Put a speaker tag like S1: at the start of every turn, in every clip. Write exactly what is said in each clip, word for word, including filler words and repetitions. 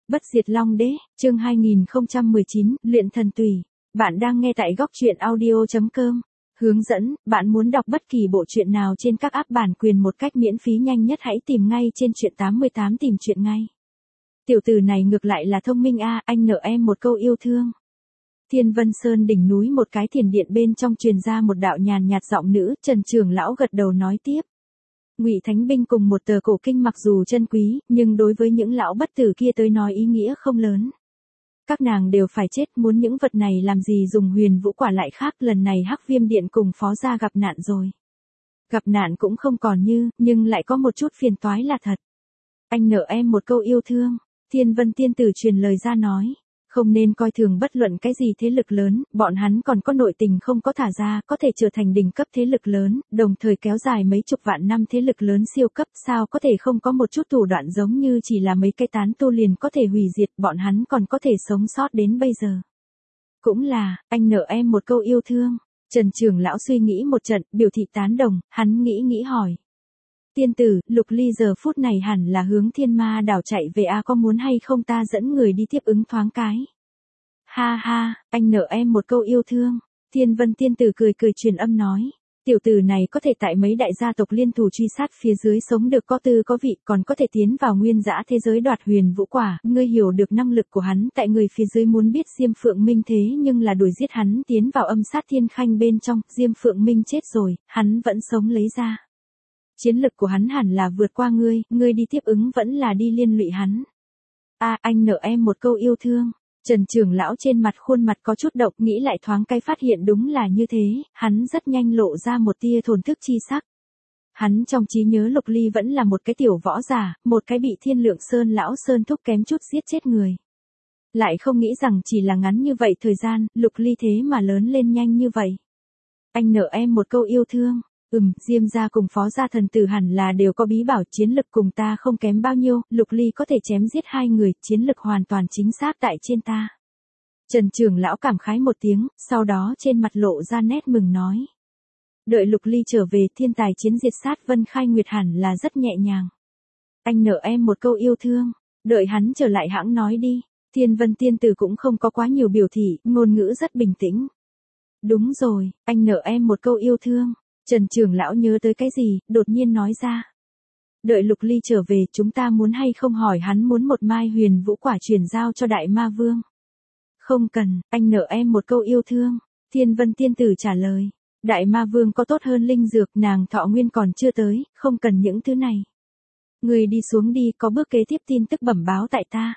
S1: Bất diệt Long Đế, chương hai nghìn không trăm mười chín, luyện thần tùy. Bạn đang nghe tại góc truyện audio chấm com. Hướng dẫn, bạn muốn đọc bất kỳ bộ truyện nào trên các app bản quyền một cách miễn phí nhanh nhất hãy tìm ngay trên truyện tám mươi tám tìm truyện ngay. Tiểu tử này ngược lại là thông minh a, anh nợ em một câu yêu thương. Thiên Vân Sơn đỉnh núi một cái thiền điện bên trong truyền ra một đạo nhàn nhạt giọng nữ, Trần trưởng lão gật đầu nói tiếp. Ngụy Thánh binh cùng một tờ cổ kinh mặc dù chân quý, nhưng đối với những lão bất tử kia tới nói ý nghĩa không lớn. Các nàng đều phải chết, muốn những vật này làm gì dùng huyền vũ quả lại khác, lần này Hắc Viêm Điện cùng Phó gia gặp nạn rồi. Gặp nạn cũng không còn như, nhưng lại có một chút phiền toái là thật. Anh nợ em một câu yêu thương, Thiên Vân tiên tử truyền lời ra nói. Không nên coi thường bất luận cái gì thế lực lớn, bọn hắn còn có nội tình không có thả ra, có thể trở thành đỉnh cấp thế lực lớn, đồng thời kéo dài mấy chục vạn năm thế lực lớn siêu cấp, sao có thể không có một chút thủ đoạn giống như chỉ là mấy cái tán tu liền có thể hủy diệt, bọn hắn còn có thể sống sót đến bây giờ. Cũng là, anh nợ em một câu yêu thương. Trần trưởng lão suy nghĩ một trận, biểu thị tán đồng, hắn nghĩ nghĩ hỏi. Tiên tử, Lục Ly giờ phút này hẳn là hướng Thiên Ma đảo chạy về a, có muốn hay không ta dẫn người đi tiếp ứng thoáng cái. Ha ha, anh nợ em một câu yêu thương. Thiên Vân tiên tử cười cười truyền âm nói. Tiểu tử này có thể tại mấy đại gia tộc liên thủ truy sát phía dưới sống được có tư có vị, còn có thể tiến vào nguyên dã thế giới đoạt huyền vũ quả, ngươi hiểu được năng lực của hắn, tại người phía dưới muốn biết Diêm Phượng Minh thế nhưng là đuổi giết hắn tiến vào âm sát thiên khanh bên trong, Diêm Phượng Minh chết rồi, hắn vẫn sống lấy ra. Chiến lực của hắn hẳn là vượt qua ngươi, ngươi đi tiếp ứng vẫn là đi liên lụy hắn. A, à, anh nợ em một câu yêu thương. Trần trưởng lão trên mặt khuôn mặt có chút động, nghĩ lại thoáng cái phát hiện đúng là như thế, hắn rất nhanh lộ ra một tia thổn thức chi sắc. Hắn trong trí nhớ Lục Ly vẫn là một cái tiểu võ giả, một cái bị Thiên Lượng Sơn lão sơn thúc kém chút giết chết người. Lại không nghĩ rằng chỉ là ngắn như vậy thời gian, Lục Ly thế mà lớn lên nhanh như vậy. Anh nợ em một câu yêu thương. Ừm, Diêm gia cùng Phó gia thần tử hẳn là đều có bí bảo, chiến lực cùng ta không kém bao nhiêu, Lục Ly có thể chém giết hai người, chiến lực hoàn toàn chính xác tại trên ta. Trần trưởng lão cảm khái một tiếng, sau đó trên mặt lộ ra nét mừng nói. Đợi Lục Ly trở về, thiên tài chiến diệt sát Vân Khai Nguyệt hẳn là rất nhẹ nhàng. Anh nợ em một câu yêu thương, đợi hắn trở lại hãng nói đi. Thiên Vân tiên tử cũng không có quá nhiều biểu thị, ngôn ngữ rất bình tĩnh. Đúng rồi, anh nợ em một câu yêu thương. Trần trưởng lão nhớ tới cái gì, đột nhiên nói ra. Đợi Lục Ly trở về, chúng ta muốn hay không hỏi hắn muốn một mai huyền vũ quả chuyển giao cho Đại Ma Vương. Không cần, anh nợ em một câu yêu thương. Thiên Vân tiên tử trả lời. Đại Ma Vương có tốt hơn linh dược, nàng thọ nguyên còn chưa tới, không cần những thứ này. Người đi xuống đi, có bước kế tiếp tin tức bẩm báo tại ta.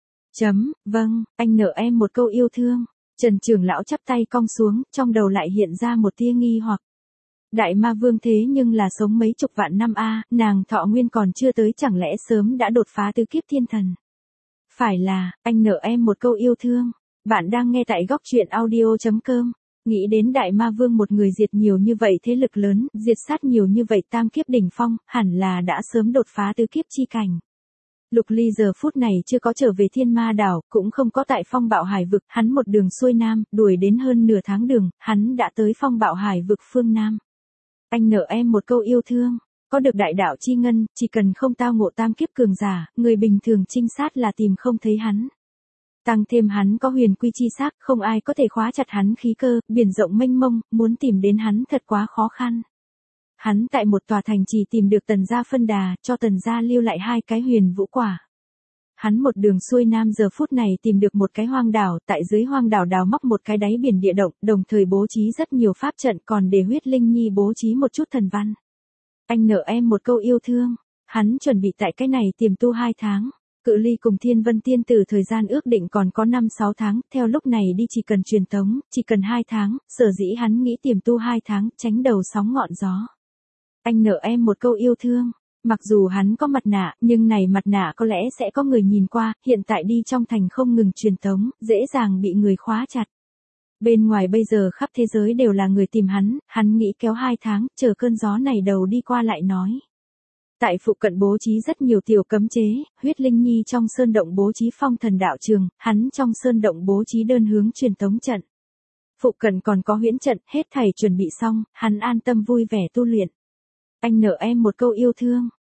S1: Chấm, vâng, anh nợ em một câu yêu thương. Trần trưởng lão chắp tay cong xuống, trong đầu lại hiện ra một tia nghi hoặc. Đại Ma Vương thế nhưng là sống mấy chục vạn năm a, nàng thọ nguyên còn chưa tới chẳng lẽ sớm đã đột phá tứ kiếp thiên thần. Phải là, anh nợ em một câu yêu thương. Bạn đang nghe tại góc truyện audio chấm com. Nghĩ đến Đại Ma Vương một người diệt nhiều như vậy thế lực lớn, diệt sát nhiều như vậy tam kiếp đỉnh phong, hẳn là đã sớm đột phá tứ kiếp chi cảnh. Lục Ly giờ phút này chưa có trở về Thiên Ma đảo, cũng không có tại Phong Bạo Hải vực, hắn một đường xuôi nam, đuổi đến hơn nửa tháng đường, hắn đã tới Phong Bạo Hải vực phương Nam. Anh nợ em một câu yêu thương, có được đại đạo chi ngân, chỉ cần không tao ngộ tam kiếp cường giả, người bình thường trinh sát là tìm không thấy hắn. Tăng thêm hắn có huyền quy chi xác, không ai có thể khóa chặt hắn khí cơ, biển rộng mênh mông, muốn tìm đến hắn thật quá khó khăn. Hắn tại một tòa thành trì tìm được Tần gia phân đà, cho Tần gia lưu lại hai cái huyền vũ quả. Hắn một đường xuôi nam giờ phút này tìm được một cái hoang đảo, tại dưới hoang đảo đào móc một cái đáy biển địa động, đồng thời bố trí rất nhiều pháp trận, còn để Huyết Linh Nhi bố trí một chút thần văn. Anh nợ em một câu yêu thương, hắn chuẩn bị tại cái này tiềm tu hai tháng. Cự ly cùng Thiên Vân tiên tử thời gian ước định còn có năm sáu tháng, theo lúc này đi chỉ cần truyền tống, chỉ cần hai tháng, sở dĩ hắn nghĩ tiềm tu hai tháng, tránh đầu sóng ngọn gió. Anh nợ em một câu yêu thương. Mặc dù hắn có mặt nạ, nhưng này mặt nạ có lẽ sẽ có người nhìn qua, hiện tại đi trong thành không ngừng truyền tống, dễ dàng bị người khóa chặt. Bên ngoài bây giờ khắp thế giới đều là người tìm hắn, hắn nghĩ kéo hai tháng, chờ cơn gió này đầu đi qua lại nói. Tại phụ cận bố trí rất nhiều tiểu cấm chế, Huyết Linh Nhi trong sơn động bố trí phong thần đạo trường, hắn trong sơn động bố trí đơn hướng truyền tống trận. Phụ cận còn có huyễn trận, hết thảy chuẩn bị xong, hắn an tâm vui vẻ tu luyện. Anh nợ em một câu yêu thương.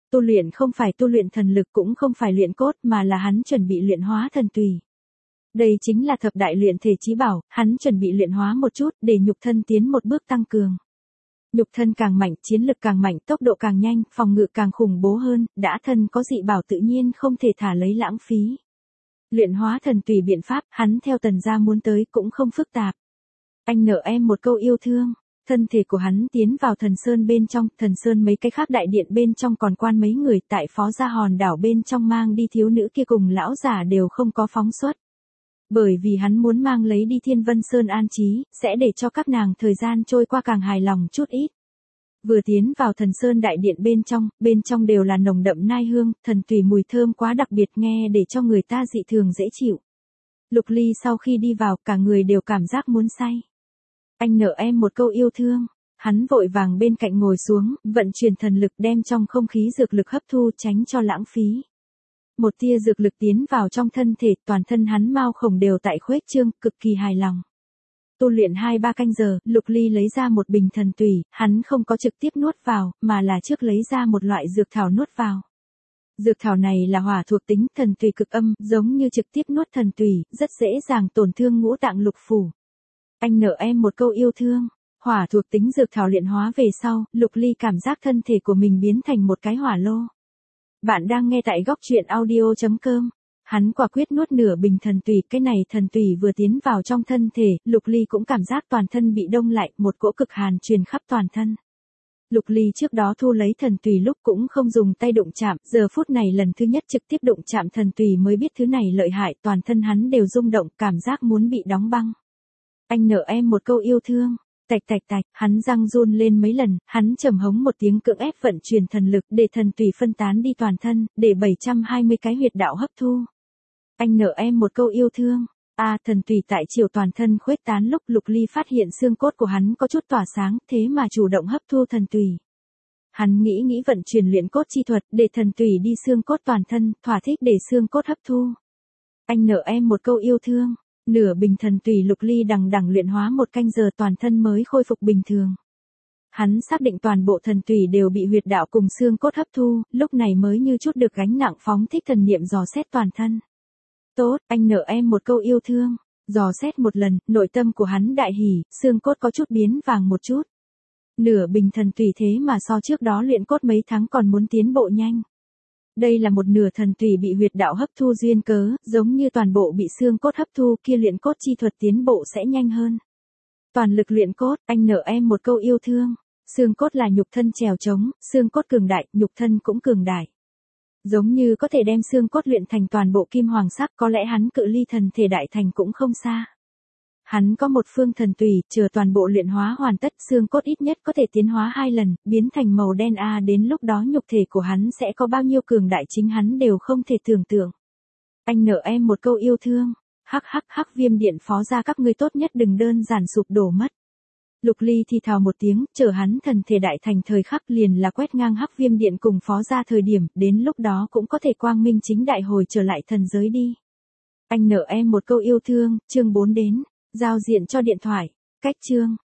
S1: Tu luyện không phải tu luyện thần lực cũng không phải luyện cốt mà là hắn chuẩn bị luyện hóa thần tùy. Đây chính là thập đại luyện thể chí bảo, hắn chuẩn bị luyện hóa một chút để nhục thân tiến một bước tăng cường. Nhục thân càng mạnh, chiến lực càng mạnh, tốc độ càng nhanh, phòng ngự càng khủng bố hơn, đã thân có dị bảo tự nhiên không thể thả lấy lãng phí. Luyện hóa thần tùy biện pháp, hắn theo Tần gia muốn tới cũng không phức tạp. Anh nợ em một câu yêu thương, thân thể của hắn tiến vào thần sơn bên trong, thần sơn mấy cái khác đại điện bên trong còn quan mấy người tại phó gia hòn đảo bên trong mang đi thiếu nữ kia cùng lão già đều không có phóng xuất. Bởi vì hắn muốn mang lấy đi Thiên Vân Sơn an trí, sẽ để cho các nàng thời gian trôi qua càng hài lòng chút ít. Vừa tiến vào thần sơn đại điện bên trong, bên trong đều là nồng đậm nai hương, thần tùy mùi thơm quá đặc biệt nghe để cho người ta dị thường dễ chịu. Lục Ly sau khi đi vào, cả người đều cảm giác muốn say. Anh nợ em một câu yêu thương. Hắn vội vàng bên cạnh ngồi xuống, vận chuyển thần lực đem trong không khí dược lực hấp thu tránh cho lãng phí. Một tia dược lực tiến vào trong thân thể, toàn thân hắn mao khổng đều tại khuếch trương, cực kỳ hài lòng. Tu luyện hai ba canh giờ, Lục Ly lấy ra một bình thần tùy, hắn không có trực tiếp nuốt vào, mà là trước lấy ra một loại dược thảo nuốt vào. Dược thảo này là hỏa thuộc tính, thần tùy cực âm, giống như trực tiếp nuốt thần tùy, rất dễ dàng tổn thương ngũ tạng lục phủ. Anh nợ em một câu yêu thương. Hỏa thuộc tính dược thảo luyện hóa về sau, Lục Ly cảm giác thân thể của mình biến thành một cái hỏa lô. Bạn đang nghe tại góc truyện audio chấm com. Hắn quả quyết nuốt nửa bình thần tùy, cái này thần tùy vừa tiến vào trong thân thể, Lục Ly cũng cảm giác toàn thân bị đông lại, một cỗ cực hàn truyền khắp toàn thân. Lục Ly trước đó thu lấy thần tùy lúc cũng không dùng tay đụng chạm, giờ phút này lần thứ nhất trực tiếp đụng chạm thần tùy mới biết thứ này lợi hại, toàn thân hắn đều rung động, cảm giác muốn bị đóng băng. Anh nợ em một câu yêu thương. Tạch tạch tạch, hắn răng run lên mấy lần, hắn trầm hống một tiếng cưỡng ép vận chuyển thần lực để thần tùy phân tán đi toàn thân, để bảy trăm hai mươi cái huyệt đạo hấp thu. Anh nợ em một câu yêu thương. A à, thần tùy tại chiều toàn thân khuếch tán lúc Lục Ly phát hiện xương cốt của hắn có chút tỏa sáng, thế mà chủ động hấp thu thần tùy. Hắn nghĩ nghĩ vận chuyển luyện cốt chi thuật để thần tùy đi xương cốt toàn thân, thỏa thích để xương cốt hấp thu. Anh nợ em một câu yêu thương. Nửa bình thần tùy Lục Ly đằng đằng luyện hóa một canh giờ toàn thân mới khôi phục bình thường. Hắn xác định toàn bộ thần tùy đều bị huyệt đạo cùng xương cốt hấp thu, lúc này mới như chút được gánh nặng phóng thích thần niệm dò xét toàn thân. Tốt, anh nợ em một câu yêu thương. Dò xét một lần, nội tâm của hắn đại hỉ, xương cốt có chút biến vàng một chút. Nửa bình thần tùy thế mà so trước đó luyện cốt mấy tháng còn muốn tiến bộ nhanh. Đây là một nửa thần tùy bị huyệt đạo hấp thu duyên cớ, giống như toàn bộ bị xương cốt hấp thu kia luyện cốt chi thuật tiến bộ sẽ nhanh hơn. Toàn lực luyện cốt, anh nợ em một câu yêu thương. Xương cốt là nhục thân trèo trống, xương cốt cường đại, nhục thân cũng cường đại. Giống như có thể đem xương cốt luyện thành toàn bộ kim hoàng sắc, có lẽ hắn cự ly thần thể đại thành cũng không xa. Hắn có một phương thần tùy, chờ toàn bộ luyện hóa hoàn tất, xương cốt ít nhất có thể tiến hóa hai lần, biến thành màu đen a, đến lúc đó nhục thể của hắn sẽ có bao nhiêu cường đại chính hắn đều không thể tưởng tượng. Anh nợ em một câu yêu thương. Hắc hắc hắc, Viêm Điện phó gia các ngươi tốt nhất đừng đơn giản sụp đổ mất. Lục Ly thì thào một tiếng, chờ hắn thần thể đại thành thời khắc liền là quét ngang Hắc Viêm Điện cùng phó gia thời điểm, đến lúc đó cũng có thể quang minh chính đại hồi trở lại thần giới đi. Anh nợ em một câu yêu thương, chương bốn đến. Giao diện cho điện thoại. Cách chương.